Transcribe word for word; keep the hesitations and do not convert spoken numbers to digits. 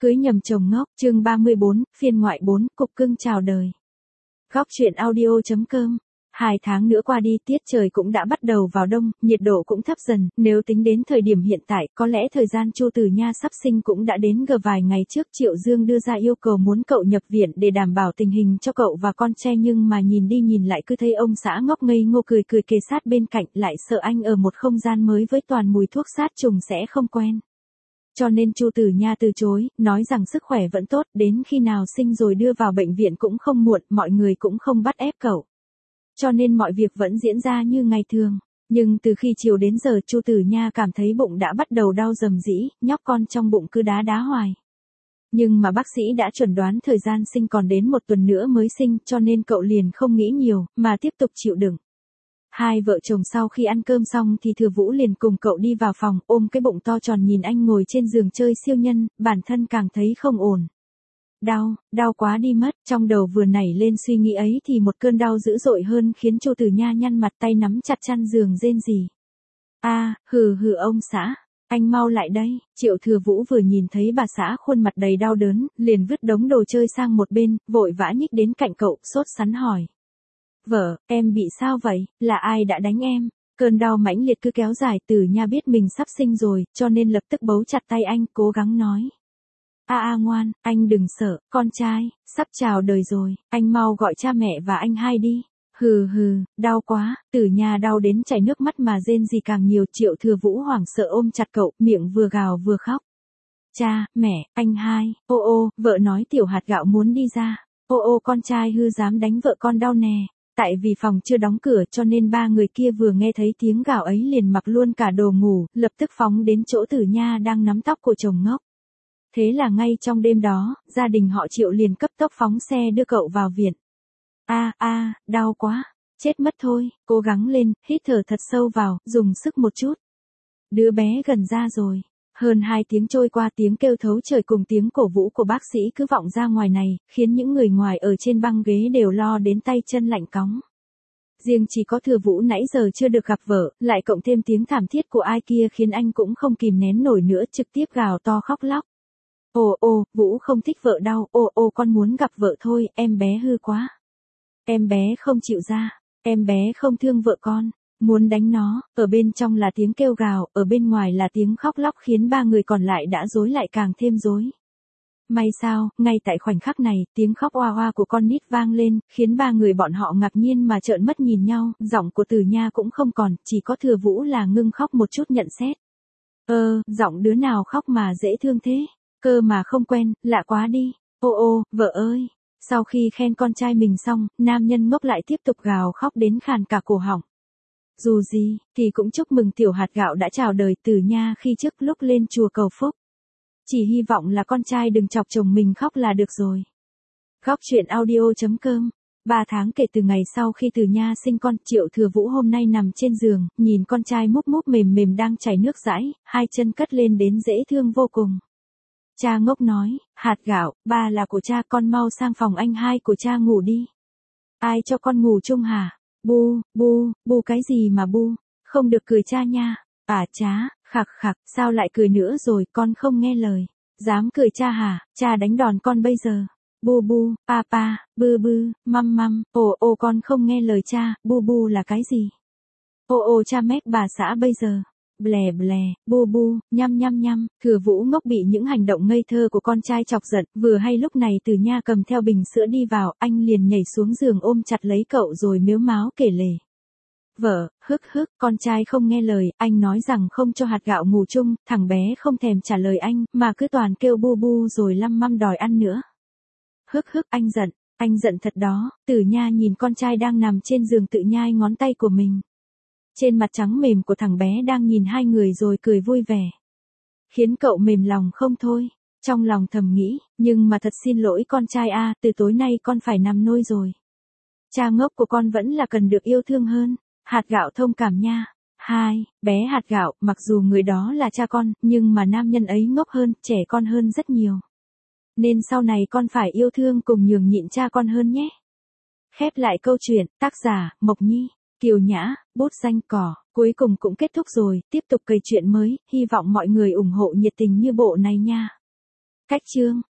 Cưới nhầm chồng ngốc, chương ba mươi bốn, phiên ngoại bốn, cục cưng chào đời. Góc truyện audio.com. Hai tháng nữa qua đi, tiết trời cũng đã bắt đầu vào đông, nhiệt độ cũng thấp dần, nếu tính đến thời điểm hiện tại, có lẽ thời gian Chu Tử Nha sắp sinh cũng đã đến gờ vài ngày trước. Triệu Dương đưa ra yêu cầu muốn cậu nhập viện để đảm bảo tình hình cho cậu và con trai, nhưng mà nhìn đi nhìn lại cứ thấy ông xã ngốc ngây ngô cười cười kề sát bên cạnh, lại sợ anh ở một không gian mới với toàn mùi thuốc sát trùng sẽ không quen. Cho nên Chu Tử Nha từ chối, nói rằng sức khỏe vẫn tốt, đến khi nào sinh rồi đưa vào bệnh viện cũng không muộn, mọi người cũng không bắt ép cậu. Cho nên mọi việc vẫn diễn ra như ngày thường. Nhưng từ khi chiều đến giờ Chu Tử Nha cảm thấy bụng đã bắt đầu đau rầm rĩ, nhóc con trong bụng cứ đá đá hoài. Nhưng mà bác sĩ đã chuẩn đoán thời gian sinh còn đến một tuần nữa mới sinh, cho nên cậu liền không nghĩ nhiều, mà tiếp tục chịu đựng. Hai vợ chồng sau khi ăn cơm xong thì Thừa Vũ liền cùng cậu đi vào phòng, ôm cái bụng to tròn nhìn anh ngồi trên giường chơi siêu nhân, bản thân càng thấy không ổn. Đau, đau quá đi mất, trong đầu vừa nảy lên suy nghĩ ấy thì một cơn đau dữ dội hơn khiến Chu Tử Nha nhăn mặt, tay nắm chặt chăn giường rên rỉ. A, à, hừ hừ ông xã, anh mau lại đây. Triệu Thừa Vũ vừa nhìn thấy bà xã khuôn mặt đầy đau đớn, liền vứt đống đồ chơi sang một bên, vội vã nhích đến cạnh cậu, sốt sắng hỏi. Vợ, em bị sao vậy, là ai đã đánh em? Cơn đau mãnh liệt cứ kéo dài. Tử Nha biết mình sắp sinh rồi, cho nên lập tức bấu chặt tay anh, cố gắng nói. A a ngoan, anh đừng sợ, con trai, sắp chào đời rồi, anh mau gọi cha mẹ và anh hai đi. Hừ hừ, đau quá. Tử Nha đau đến chảy nước mắt mà rên gì càng nhiều. Triệu Thừa Vũ hoảng sợ ôm chặt cậu, miệng vừa gào vừa khóc. Cha, mẹ, anh hai, ô ô, vợ nói tiểu hạt gạo muốn đi ra. Ô ô, con trai hư dám đánh vợ con đau nè. Tại vì phòng chưa đóng cửa cho nên ba người kia vừa nghe thấy tiếng gào ấy liền mặc luôn cả đồ ngủ, lập tức phóng đến chỗ Tử Nha đang nắm tóc của chồng ngốc. Thế là ngay trong đêm đó, gia đình họ Triệu liền cấp tốc phóng xe đưa cậu vào viện. A a, đau quá, chết mất thôi, cố gắng lên, hít thở thật sâu vào, dùng sức một chút. Đứa bé gần ra rồi. Hơn hai tiếng trôi qua, tiếng kêu thấu trời cùng tiếng cổ vũ của bác sĩ cứ vọng ra ngoài này, khiến những người ngoài ở trên băng ghế đều lo đến tay chân lạnh cóng. Riêng chỉ có Thừa Vũ nãy giờ chưa được gặp vợ, lại cộng thêm tiếng thảm thiết của ai kia khiến anh cũng không kìm nén nổi nữa, trực tiếp gào to khóc lóc. Ồ ồ, Vũ không thích vợ đau, ồ ồ con muốn gặp vợ thôi, em bé hư quá. Em bé không chịu ra, em bé không thương vợ con. Muốn đánh nó. Ở bên trong là tiếng kêu gào, ở bên ngoài là tiếng khóc lóc khiến ba người còn lại đã rối lại càng thêm rối. May sao, ngay tại khoảnh khắc này, tiếng khóc oa oa của con nít vang lên, khiến ba người bọn họ ngạc nhiên mà trợn mắt nhìn nhau, giọng của Tử Nha cũng không còn, chỉ có Thừa Vũ là ngưng khóc một chút nhận xét. Ơ, giọng đứa nào khóc mà dễ thương thế, cơ mà không quen, lạ quá đi. Ô ô, vợ ơi. Sau khi khen con trai mình xong, nam nhân ngốc lại tiếp tục gào khóc đến khàn cả cổ họng. Dù gì, thì cũng chúc mừng tiểu hạt gạo đã chào đời. Tử Nha khi trước lúc lên chùa cầu phúc. Chỉ hy vọng là con trai đừng chọc chồng mình khóc là được rồi. Góc truyện audio.com. Ba tháng kể từ ngày sau khi Tử Nha sinh con, Triệu Thừa Vũ hôm nay nằm trên giường, nhìn con trai múp múp mềm mềm đang chảy nước dãi, hai chân cất lên đến dễ thương vô cùng. Cha ngốc nói, hạt gạo, ba là của cha, con mau sang phòng anh hai của cha ngủ đi. Ai cho con ngủ chung hả? Bu, bu, bu cái gì mà bu, không được cười cha nha. À chá, khặc khặc, sao lại cười nữa rồi, con không nghe lời. Dám cười cha hả, cha đánh đòn con bây giờ. Bu bu, pa pa, bư bư, măm măm, ồ ồ con không nghe lời cha, bu bu là cái gì? Ồ ồ cha mép bà xã bây giờ. Blè blè, bu bu, nhăm nhăm nhăm. Thừa Vũ ngốc bị những hành động ngây thơ của con trai chọc giận, vừa hay lúc này Tử Nha cầm theo bình sữa đi vào, anh liền nhảy xuống giường ôm chặt lấy cậu rồi mếu máo kể lể. Vợ, hức hức, con trai không nghe lời, anh nói rằng không cho hạt gạo ngủ chung, thằng bé không thèm trả lời anh, mà cứ toàn kêu bu bu rồi lăm măm đòi ăn nữa. Hức hức, anh giận, anh giận thật đó. Tử Nha nhìn con trai đang nằm trên giường tự nhai ngón tay của mình. Trên mặt trắng mềm của thằng bé đang nhìn hai người rồi cười vui vẻ. Khiến cậu mềm lòng không thôi. Trong lòng thầm nghĩ, nhưng mà thật xin lỗi con trai a, từ tối nay con phải nằm nôi rồi. Cha ngốc của con vẫn là cần được yêu thương hơn. Hạt gạo thông cảm nha. Hai, bé hạt gạo, mặc dù người đó là cha con, nhưng mà nam nhân ấy ngốc hơn, trẻ con hơn rất nhiều. Nên sau này con phải yêu thương cùng nhường nhịn cha con hơn nhé. Khép lại câu chuyện, tác giả, Mộc Nhi. Kiều Nhã, bút danh cỏ, cuối cùng cũng kết thúc rồi, tiếp tục kể chuyện mới, hy vọng mọi người ủng hộ nhiệt tình như bộ này nha. Cách chương